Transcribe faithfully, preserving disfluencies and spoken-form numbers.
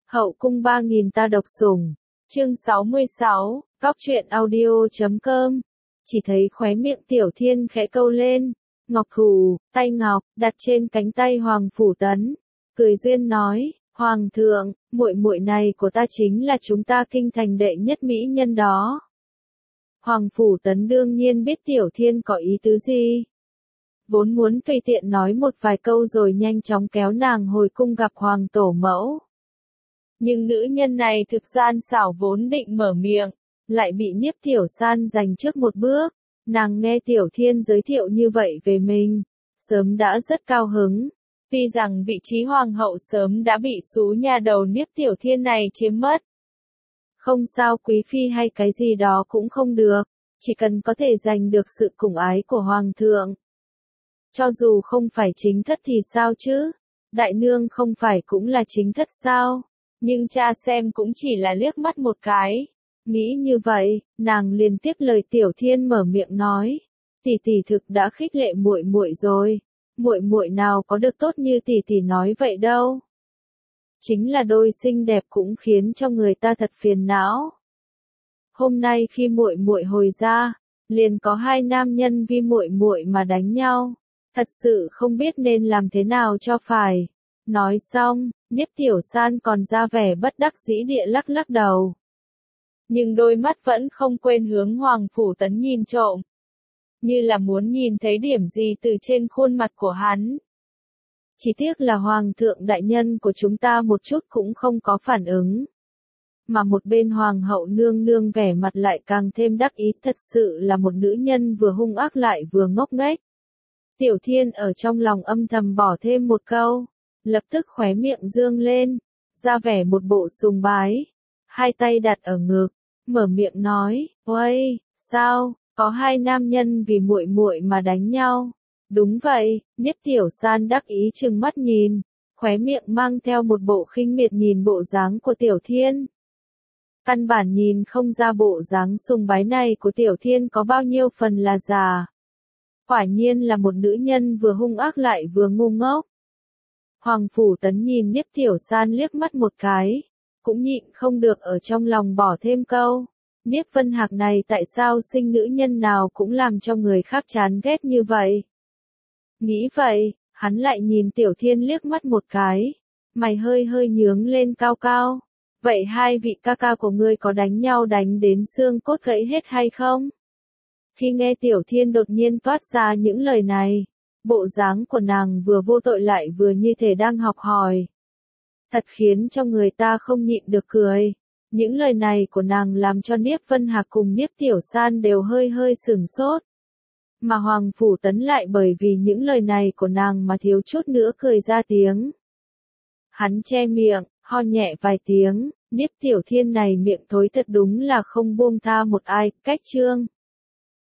Hậu cung ba nghìn ta độc sủng. Chương sáu mươi sáu, Cóc truyện audio chấm com. Chỉ thấy khóe miệng Tiểu Thiên khẽ câu lên, ngọc thủ, tay ngọc, đặt trên cánh tay Hoàng Phủ Tấn. Cười duyên nói, Hoàng thượng, muội muội này của ta chính là chúng ta kinh thành đệ nhất mỹ nhân đó. Hoàng Phủ Tấn đương nhiên biết Tiểu Thiên có ý tứ gì. Vốn muốn tùy tiện nói một vài câu rồi nhanh chóng kéo nàng hồi cung gặp Hoàng Tổ Mẫu. Nhưng nữ nhân này thực gian xảo vốn định mở miệng, lại bị Nhiếp Tiểu San giành trước một bước. Nàng nghe Tiểu Thiên giới thiệu như vậy về mình, sớm đã rất cao hứng. Tuy rằng vị trí hoàng hậu sớm đã bị xú nhà đầu Nhiếp Tiểu Thiên này chiếm mất. Không sao, quý phi hay cái gì đó cũng không được, chỉ cần có thể giành được sự sủng ái của hoàng thượng. Cho dù không phải chính thất thì sao chứ? Đại nương không phải cũng là chính thất sao? Nhưng cha xem cũng chỉ là liếc mắt một cái. Nghĩ như vậy, nàng liền tiếp lời Tiểu Thiên mở miệng nói, tỷ tỷ thực đã khích lệ muội muội rồi, muội muội nào có được tốt như tỷ tỷ nói vậy đâu. Chính là đôi xinh đẹp cũng khiến cho người ta thật phiền não. Hôm nay khi muội muội hồi ra, liền có hai nam nhân vì muội muội mà đánh nhau, thật sự không biết nên làm thế nào cho phải. Nói xong, Nhiếp Tiểu San còn ra vẻ bất đắc dĩ địa lắc lắc đầu. Nhưng đôi mắt vẫn không quên hướng Hoàng Phủ Tấn nhìn trộm. Như là muốn nhìn thấy điểm gì từ trên khuôn mặt của hắn. Chỉ tiếc là Hoàng thượng đại nhân của chúng ta một chút cũng không có phản ứng. Mà một bên Hoàng hậu nương nương vẻ mặt lại càng thêm đắc ý, thật sự là một nữ nhân vừa hung ác lại vừa ngốc nghếch. Tiểu Thiên ở trong lòng âm thầm bỏ thêm một câu. Lập tức khóe miệng dương lên, ra vẻ một bộ sùng bái, hai tay đặt ở ngực, mở miệng nói, "Uây, sao, có hai nam nhân vì muội muội mà đánh nhau?" "Đúng vậy." Nhiếp Tiểu San đắc ý trừng mắt nhìn, khóe miệng mang theo một bộ khinh miệt nhìn bộ dáng của Tiểu Thiên. Căn bản nhìn không ra bộ dáng sùng bái này của Tiểu Thiên có bao nhiêu phần là giả. Quả nhiên là một nữ nhân vừa hung ác lại vừa ngu ngốc. Hoàng Phủ Tấn nhìn Nhiếp Tiểu San liếc mắt một cái, cũng nhịn không được ở trong lòng bỏ thêm câu, Nhiếp Vân Hạc này tại sao sinh nữ nhân nào cũng làm cho người khác chán ghét như vậy. Nghĩ vậy, hắn lại nhìn Tiểu Thiên liếc mắt một cái, mày hơi hơi nhướng lên cao cao, vậy hai vị ca ca của ngươi có đánh nhau đánh đến xương cốt gãy hết hay không? Khi nghe Tiểu Thiên đột nhiên toát ra những lời này, bộ dáng của nàng vừa vô tội lại vừa như thể đang học hỏi. Thật khiến cho người ta không nhịn được cười. Những lời này của nàng làm cho Nhiếp Vân Hạc cùng Nhiếp Tiểu San đều hơi hơi sửng sốt. Mà Hoàng Phủ Tấn lại bởi vì những lời này của nàng mà thiếu chút nữa cười ra tiếng. Hắn che miệng, ho nhẹ vài tiếng, Nhiếp Tiểu Thiên này miệng thối thật đúng là không buông tha một ai, cách chương.